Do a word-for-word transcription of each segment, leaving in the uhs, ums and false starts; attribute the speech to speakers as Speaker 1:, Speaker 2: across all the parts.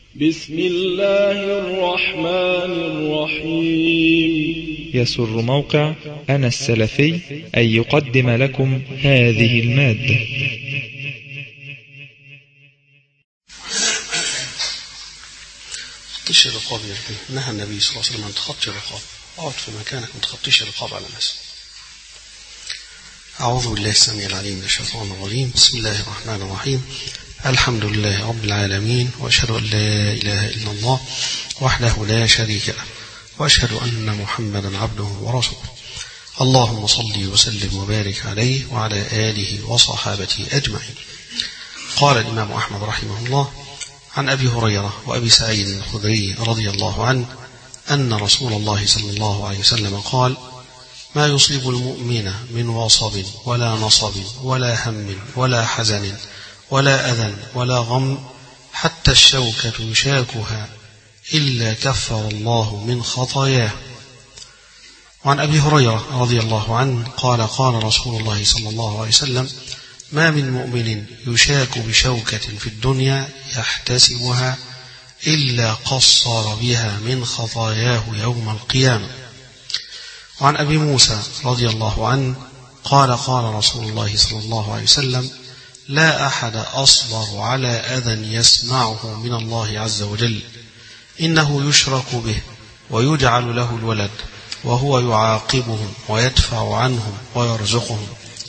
Speaker 1: بسم الله الرحمن الرحيم.
Speaker 2: يسر موقع أنا السلفي أن يقدم لكم هذه المادة.
Speaker 3: تخطيش الرقاب يا ابني، نهى النبي صلى الله عليه وسلم عن تخطي الرقاب. اقعد في مكانك ما تخطيش الرقاب على الناس. أعوذ بالله السميع العليم من الشيطان الرجيم. بسم الله الرحمن الرحيم. الحمد لله رب العالمين، وأشهد أن لا إله إلا الله وحده لا شريك له، وأشهد أن محمدا عبده ورسوله. اللهم صل وسلم وبارك عليه وعلى آله وصحابته أجمعين. قال الإمام أحمد رحمه الله عن أبي هريرة وأبي سعيد الخدري رضي الله عنه أن رسول الله صلى الله عليه وسلم قال: ما يصيب المؤمن من وصب ولا نصب ولا هم ولا حزن ولا أذى ولا غم حتى الشوكة يشاكها إلا كفر الله من خطاياه. وعن أبي هريرة رضي الله عنه قال: قال رسول الله صلى الله عليه وسلم: ما من مؤمن يشاك بشوكة في الدنيا يحتسبها إلا قصر بها من خطاياه يوم القيامة. وعن أبي موسى رضي الله عنه قال: قال رسول الله صلى الله عليه وسلم: لا أحد أصبر على أذى يسمعه من الله عز وجل، إنه يشرك به ويجعل له الولد وهو يعاقبهم ويدفع عنهم ويرزقهم.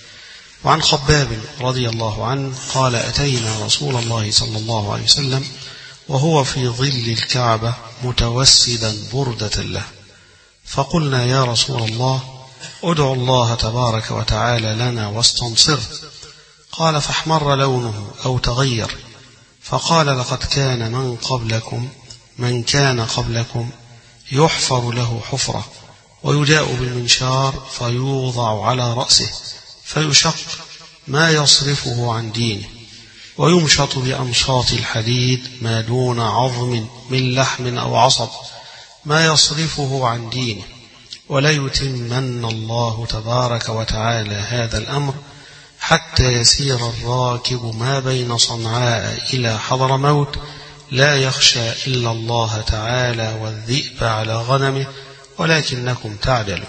Speaker 3: وعن خباب رضي الله عنه قال: أتينا رسول الله صلى الله عليه وسلم وهو في ظل الكعبة متوسدا بردة له، فقلنا: يا رسول الله، ادعو الله تبارك وتعالى لنا واستنصره. قال: فاحمر لونه أو تغير، فقال: لقد كان من قبلكم من كان قبلكم يحفر له حفرة ويجاء بالمنشار فيوضع على رأسه فيشق ما يصرفه عن دينه، ويمشط بأمشاط الحديد ما دون عظم من لحم أو عصب ما يصرفه عن دينه، ولا يتمن الله تبارك وتعالى هذا الأمر حتى يسير الراكب ما بين صنعاء إلى حضرموت لا يخشى إلا الله تعالى والذئب على غنمه ولكنكم تعدلون.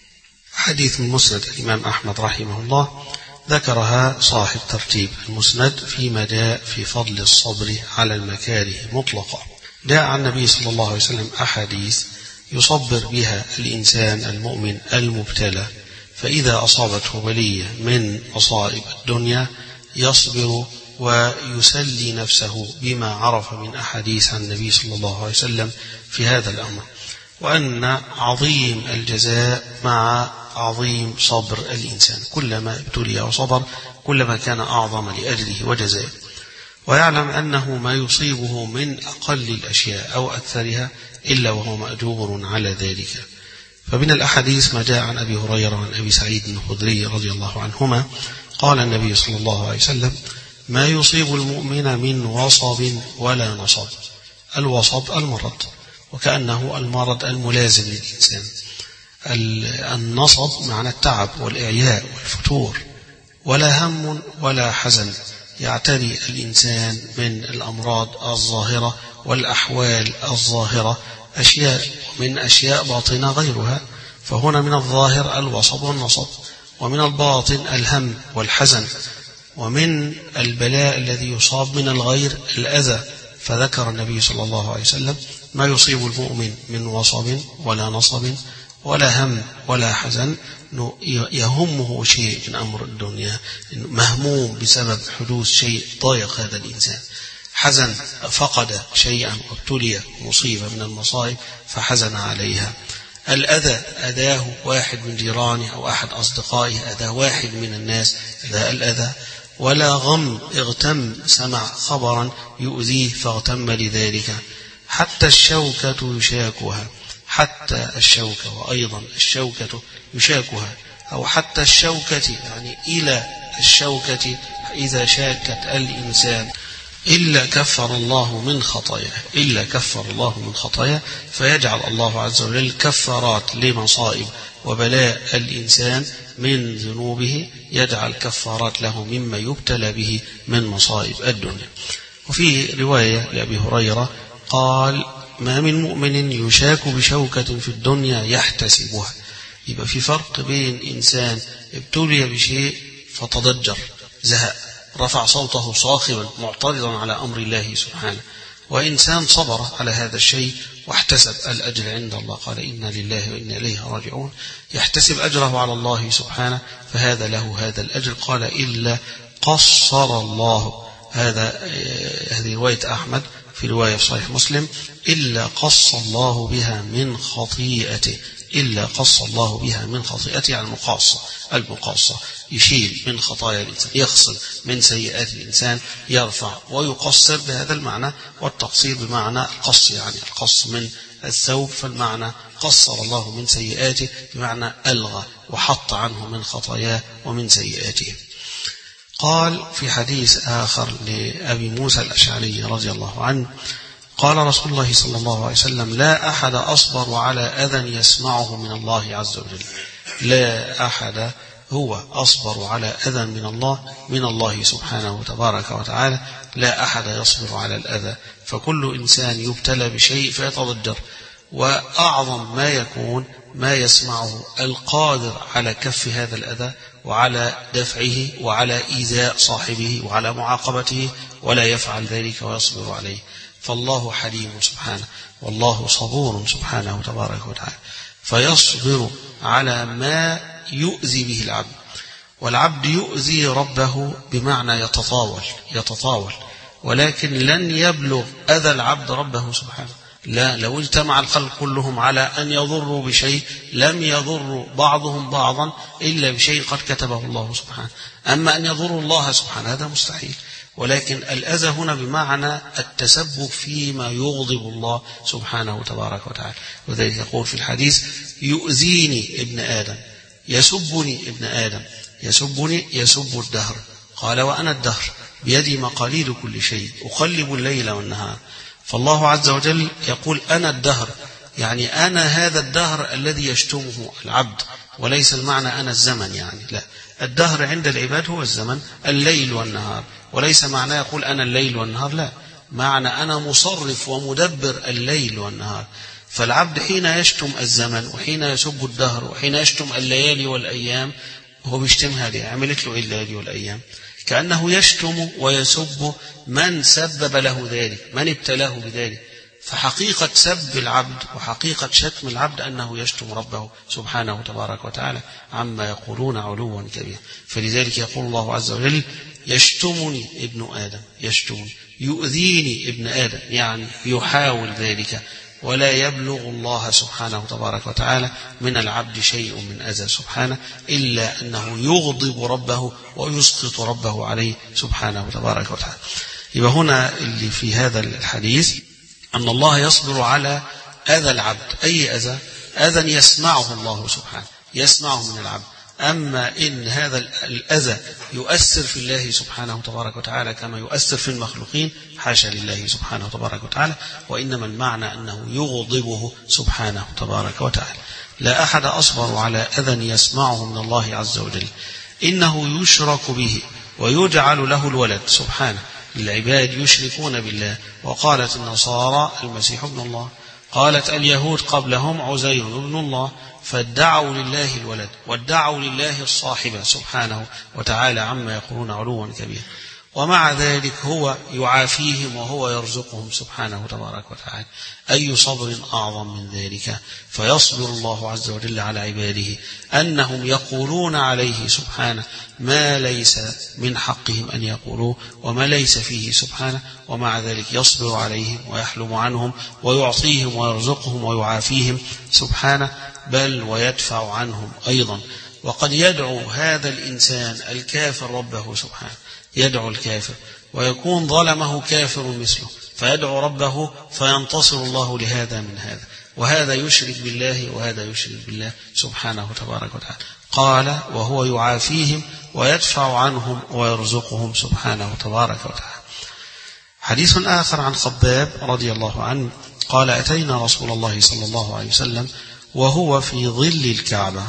Speaker 3: حديث من مسند الإمام أحمد رحمه الله ذكرها صاحب ترتيب المسند فيما جاء في فضل الصبر على المكاره مطلقا. جاء عن النبي صلى الله عليه وسلم أحاديث يصبر بها الإنسان المؤمن المبتلى، فإذا أصابته بلية من مصائب الدنيا يصبر ويسلي نفسه بما عرف من أحاديث عن النبي صلى الله عليه وسلم في هذا الأمر، وأن عظيم الجزاء مع عظيم صبر الإنسان، كلما ابتلي وصبر كلما كان أعظم لأجله وجزاء، ويعلم أنه ما يصيبه من أقل الأشياء أو أكثرها إلا وهو مأجور على ذلك. فمن الأحاديث ما جاء عن أبي هريرة وعن أبي سعيد الخدري رضي الله عنهما قال النبي صلى الله عليه وسلم: ما يصيب المؤمن من وصب ولا نصب. الوصب المرض، وكأنه المرض الملازم للإنسان. النصب معنى التعب والإعياء والفتور. ولا هم ولا حزن يعتري الإنسان من الأمراض الظاهرة والأحوال الظاهرة، أشياء من أشياء باطنة غيرها. فهنا من الظاهر الوصب والنصب، ومن الباطن الهم والحزن، ومن البلاء الذي يصاب من الغير الأذى. فذكر النبي صلى الله عليه وسلم: ما يصيب المؤمن من وصب ولا نصب ولا هم ولا حزن، يهمه شيء من أمر الدنيا، مهموم بسبب حدوث شيء ضايق هذا الإنسان، حزن فقد شيئا وابتلي مصيبة من المصائب فحزن عليها. الأذى أذاه واحد من جيرانه أو أحد أصدقائه، أذى واحد من الناس، أذى الأذى. ولا غم اغتم، سمع خبرا يؤذيه فاغتم لذلك. حتى الشوكة يشاكها، حتى الشوكة، وأيضا الشوكة يشاكها، أو حتى الشوكة يعني إلى الشوكة إذا شاكت الإنسان إلا كفر الله من خطاياه، إلا كفر الله من خطاياه، فيجعل الله عز وجل كفارات لمصائب وبلاء الإنسان من ذنوبه، يجعل كفارات له مما يبتلى به من مصائب الدنيا. وفي رواية لأبي هريرة قال ما من مؤمن يشاك بشوكة في الدنيا يحتسبها. يبقى في فرق بين إنسان ابتلي بشيء فتضجر زهق رفع صوته صاخبا معترضا على أمر الله سبحانه، وإنسان صبر على هذا الشيء واحتسب الأجر عند الله، قال إنا لله وإنا إليه راجعون، يحتسب أجره على الله سبحانه، فهذا له هذا الأجر. قال إلا قصر الله، هذا هذه رواية أحمد، في رواية في صحيح مسلم إلا قص الله بها من خطيئته، إلا قص الله بها من خطيئته على المقاصة، المقاصة يشيل من خطايا الإنسان، يغسل من سيئات الإنسان، يرفع ويقصر بهذا المعنى، والتقصير بمعنى القص، يعني القص من الثوب، فالمعنى قصر الله من سيئاته بمعنى ألغى وحط عنه من خطاياه ومن سيئاته. قال في حديث آخر لأبي موسى الأشعري رضي الله عنه قال رسول الله صلى الله عليه وسلم لا أحد أصبر على أذى يسمعه من الله عز وجل، لا أحد هو أصبر على أذى من الله من الله سبحانه تبارك وتعالى، لا أحد يصبر على الأذى، فكل إنسان يبتلى بشيء فيتضجر، وأعظم ما يكون ما يسمعه القادر على كف هذا الأذى وعلى دفعه وعلى إيذاء صاحبه وعلى معاقبته، ولا يفعل ذلك ويصبر عليه، فالله حليم سبحانه، والله صبور سبحانه تبارك وتعالى، فيصبر على ما يؤذي به العبد. والعبد يؤذي ربه بمعنى يتطاول يتطاول ولكن لن يبلغ أذى العبد ربه سبحانه، لا، لو اجتمع الخلق كلهم على أن يضروا بشيء لم يضروا بعضهم بعضا إلا بشيء قد كتبه الله سبحانه، أما أن يضروا الله سبحانه هذا مستحيل. ولكن الأذى هنا بمعنى التسبب فيما يغضب الله سبحانه تبارك وتعالى، وذلك يقول في الحديث يؤذيني ابن آدم، يسبني ابن آدم، يسبني يسب الدهر، قال وأنا الدهر بيدي مقاليد كل شيء أقلب الليل والنهار، فالله عز وجل يقول أنا الدهر، يعني أنا هذا الدهر الذي يشتمه العبد، وليس المعنى أنا الزمن، يعني لا، الدهر عند العباد هو الزمن الليل والنهار، وليس معنى يقول أنا الليل والنهار، لا، معنى أنا مصرف ومدبر الليل والنهار. فالعبد حين يشتم الزمن وحين يسب الدهر وحين يشتم الليالي والأيام هو بيشتمها ليه؟ عملت له إيه الليالي والأيام؟ كأنه يشتم ويسب من سبب له ذلك، من ابتلاه بذلك. فحقيقة سب العبد وحقيقة شتم العبد أنه يشتم ربه سبحانه تبارك وتعالى عما يقولون علوا كبيرا. فلذلك يقول الله عز وجل يشتمني ابن آدم، يشتمني، يؤذيني ابن آدم، يعني يحاول ذلك، ولا يبلغ الله سبحانه تبارك وتعالى من العبد شيء من أذى سبحانه إلا أنه يغضب ربه ويسقط ربه عليه سبحانه تبارك وتعالى. يبقى هنا اللي في هذا الحديث أن الله يصبر على أذى العبد، أي أذى؟ أذى يسمعه الله سبحانه، يسمعه من العبد. أما إن هذا الأذى يؤثر في الله سبحانه تبارك وتعالى كما يؤثر في المخلوقين، حاشا لله سبحانه تبارك وتعالى، وإنما المعنى أنه يغضبه سبحانه تبارك وتعالى. لا أحد أصبر على أذى يسمعه من الله عز وجل، إنه يشرك به ويجعل له الولد سبحانه، العباد يشركون بالله. وقالت النصارى المسيح ابن الله، قالت اليهود قبلهم عزير ابن الله، فادعوا لله الولد وادعوا لله الصاحبة سبحانه وتعالى عما يقولون علوا كبيرا، ومع ذلك هو يعافيهم وهو يرزقهم سبحانه تبارك وتعالى. أي صبر أعظم من ذلك؟ فيصبر الله عز وجل على عباده أنهم يقولون عليه سبحانه ما ليس من حقهم أن يقولوه وما ليس فيه سبحانه، ومع ذلك يصبر عليهم ويحلم عنهم ويعطيهم ويرزقهم ويعافيهم سبحانه، بل ويدفع عنهم أيضا. وقد يدعو هذا الإنسان الكافر ربه سبحانه، يدعو الكافر ويكون ظلمه كافر مثله، فيدعو ربه فينتصر الله لهذا من هذا، وهذا يشرك بالله وهذا يشرك بالله سبحانه تبارك وتعالى. قال وهو يعافيهم ويدفع عنهم ويرزقهم سبحانه تبارك وتعالى. حديث آخر عن خباب رضي الله عنه قال أتينا رسول الله صلى الله عليه وسلم وهو في ظل الكعبة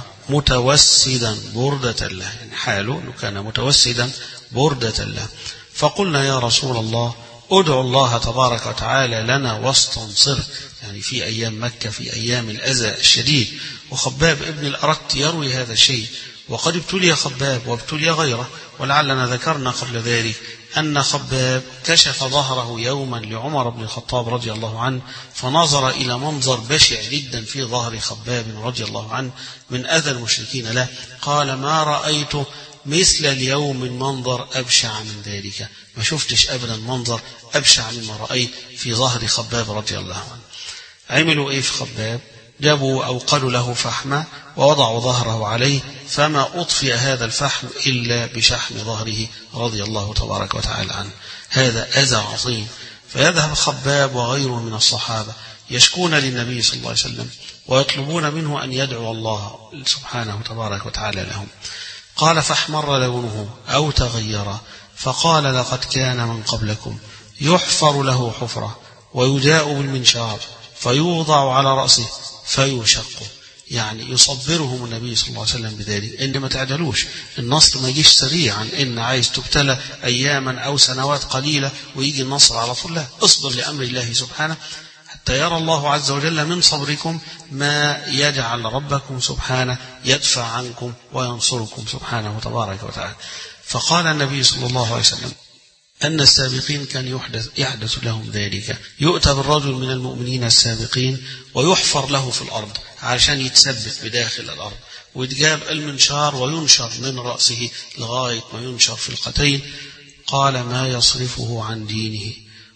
Speaker 3: متوسدا بردة له، يعني حاله أنه كان متوسدا بردة له، فقلنا يا رسول الله ادعوا الله تبارك وتعالى لنا واستنصر، يعني في أيام مكة في أيام الأذى الشديد. وخباب ابن الأرت يروي هذا الشيء، وقد ابتلي خباب وابتلي غيره، ولعلنا ذكرنا قبل ذلك أن خباب كشف ظهره يوما لعمر بن الخطاب رضي الله عنه، فنظر إلى منظر بشع جدا في ظهر خباب رضي الله عنه من أذى المشركين له، قال ما رأيت مثل اليوم منظر أبشع من ذلك، ما شفتش أبدا منظر أبشع مما رأيت في ظهر خباب رضي الله عنه. عملوا إيه في خباب؟ جابوا أو قالوا له فحمة ووضعوا ظهره عليه، فما أطفئ هذا الفحم إلا بشحم ظهره رضي الله تبارك وتعالى عنه. هذا أذى عظيم. فيذهب خباب وغيره من الصحابة يشكون للنبي صلى الله عليه وسلم ويطلبون منه أن يدعو الله سبحانه تبارك وتعالى لهم. قال فاحمر لونه أو تغير، فقال لقد كان من قبلكم يحفر له حفرة ويجاء بالمنشار فيوضع على رأسه فيشق، يعني يصبرهم النبي صلى الله عليه وسلم بذلك إن ما تعجلوش، النصر ما يجيش سريعا، إن عايز تبتلى أياما أو سنوات قليلة ويجي النصر على طول، لا، اصبر لأمر الله سبحانه حتى يرى الله عز وجل من صبركم ما يجعل ربكم سبحانه يدفع عنكم وينصركم سبحانه تبارك وتعالى. فقال النبي صلى الله عليه وسلم أن السابقين كان يحدث, يحدث لهم ذلك، يؤتى بالرجل من المؤمنين السابقين ويحفر له في الأرض عشان يتثبت بداخل الأرض، ويتجاب المنشار وينشر من رأسه لغاية ما ينشر في القتين، قال ما يصرفه عن دينه،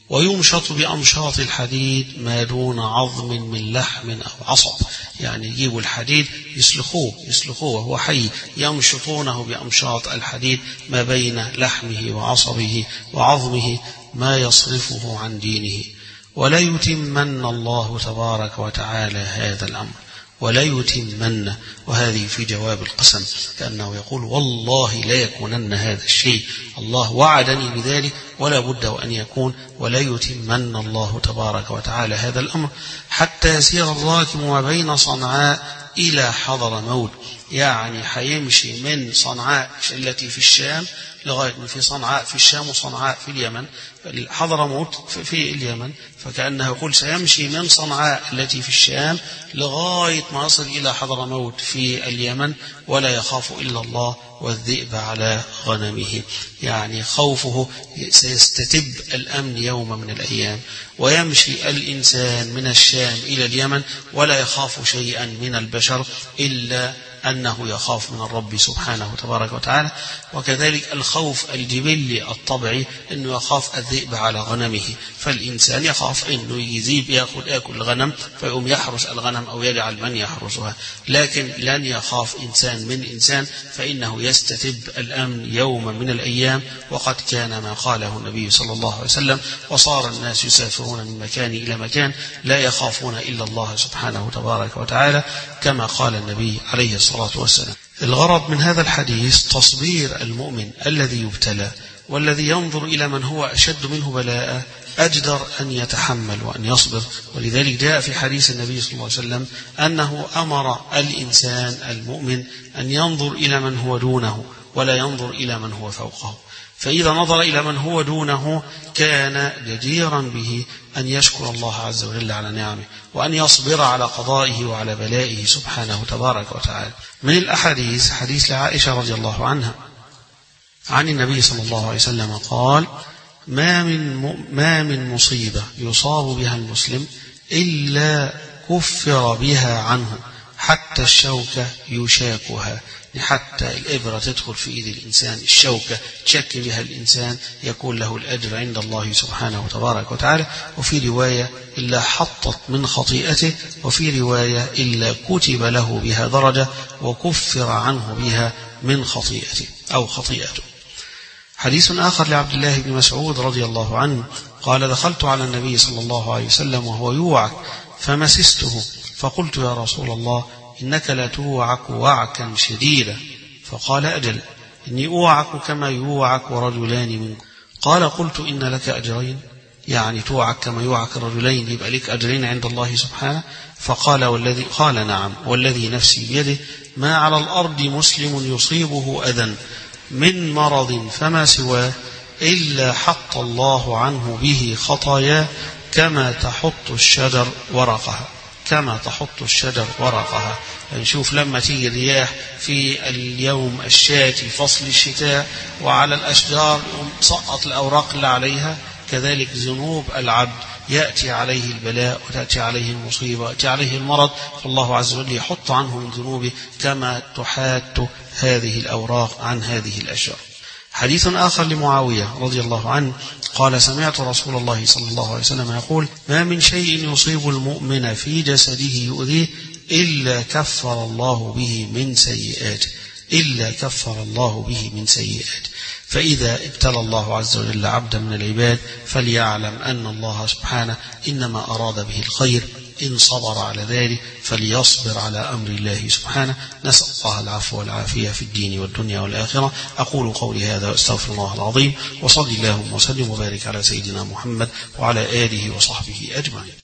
Speaker 3: ويمشط بأمشاط الحديد ما دون عظم من لحم أو عصب، يعني يجيبوا الحديد يسلخوه يسلخوه وهو حي، يمشطونه بأمشاط الحديد ما بين لحمه وعصبه وعظمه، ما يصرفه عن دينه. ولا يتمن الله تبارك وتعالى هذا الأمر، ولا يتمن، وهذه في جواب القسم، كأنه يقول والله لا يكونن هذا الشيء، الله وعدني بذلك ولا بد وأن يكون، ولا يتمن الله تبارك وتعالى هذا الأمر حتى يسير الراكب ما بين صنعاء إلى حضر موت، يعني حيمشي من صنعاء التي في الشام لغاية في صنعاء في الشام وصنعاء في اليمن، حضر موت في اليمن، فكأنه يقول سيمشي من صنعاء التي في الشام لغاية ما يصل إلى حضر موت في اليمن، ولا يخاف إلا الله والذئب على غنمه، يعني خوفه سيستتب الأمن يوم من الأيام، ويمشي الإنسان من الشام إلى اليمن ولا يخاف شيئا من البشر إلا أنه يخاف من الرب سبحانه تبارك وتعالى. وكذلك الخوف الجبلي الطبيعي أنه يخاف الذئب على غنمه، فالإنسان يخاف أنه يذيب يأكل يأكل الغنم فيقوم يحرس الغنم أو يجعل من يحرسها، لكن لن يخاف إنسان من إنسان، فإنه يستتب الأمن يوم من الأيام. وقد كان ما قاله النبي صلى الله عليه وسلم وصار الناس يسافرون من مكان إلى مكان لا يخافون إلا الله سبحانه تبارك وتعالى، كما قال النبي عليه الصلاة والسلام. الغرض من هذا الحديث تصبير المؤمن الذي يبتلى، والذي ينظر إلى من هو أشد منه بلاء أجدر أن يتحمل وأن يصبر. ولذلك جاء في حديث النبي صلى الله عليه وسلم أنه أمر الإنسان المؤمن أن ينظر إلى من هو دونه ولا ينظر إلى من هو فوقه، فإذا نظر إلى من هو دونه كان جديرا به أن يشكر الله عز وجل على نعمه وأن يصبر على قضائه وعلى بلائه سبحانه تبارك وتعالى. من الأحاديث حديث لعائشة رضي الله عنها عن النبي صلى الله عليه وسلم قال ما من ما من مصيبة يصاب بها المسلم إلا كفر بها عنه حتى الشوكة يشاكها، حتى الإبرة تدخل في إيد الإنسان، الشوكة تشك بها الإنسان يكون له الأجر عند الله سبحانه تبارك وتعالى. وفي رواية إلا حطت من خطيئته، وفي رواية إلا كتب له بها درجة وكفر عنه بها من خطيئته أو خطيئته. حديث آخر لعبد الله بن مسعود رضي الله عنه قال دخلت على النبي صلى الله عليه وسلم وهو يوعك فمسسته فقلت يا رسول الله إنك لا توعك وعكا شديدا، فقال أجل إني أوعك كما يوعك رجلان منكم. قال قلت إن لك أجرين، يعني توعك كما يوعك الرجلين يبقى لك أجرين عند الله سبحانه. فقال والذي قال نعم والذي نفسي بيده ما على الأرض مسلم يصيبه أذى من مرض فما سواه إلا حط الله عنه به خطاياه كما تحط الشجر ورقها كما تحط الشجر ورقها. نشوف لما تيجي الرياح في اليوم الشاتي فصل الشتاء وعلى الأشجار تسقط الأوراق اللي عليها، كذلك ذنوب العبد يأتي عليه البلاء وتأتي عليه المصيبة ويأتي عليه المرض، فالله عز وجل يحط عنه من ذنوبه كما تحات هذه الأوراق عن هذه الأشجار. حديث آخر لمعاوية رضي الله عنه قال: سمعت رسول الله صلى الله عليه وسلم يقول: ما من شيء يصيب المؤمن في جسده يؤذيه إلا كفر الله به من سيئاته إلا كفر الله به من سيئاته. فإذا ابتلى الله عز وجل عبدا من العباد فليعلم أن الله سبحانه إنما أراد به الخير، إن صبر على ذلك فليصبر على أمر الله سبحانه. نسأل الله العفو والعافية في الدين والدنيا والآخرة. أقول قولي هذا وأستغفر الله العظيم، وصلي اللهم وسلم وبارك على سيدنا محمد وعلى آله وصحبه أجمعين.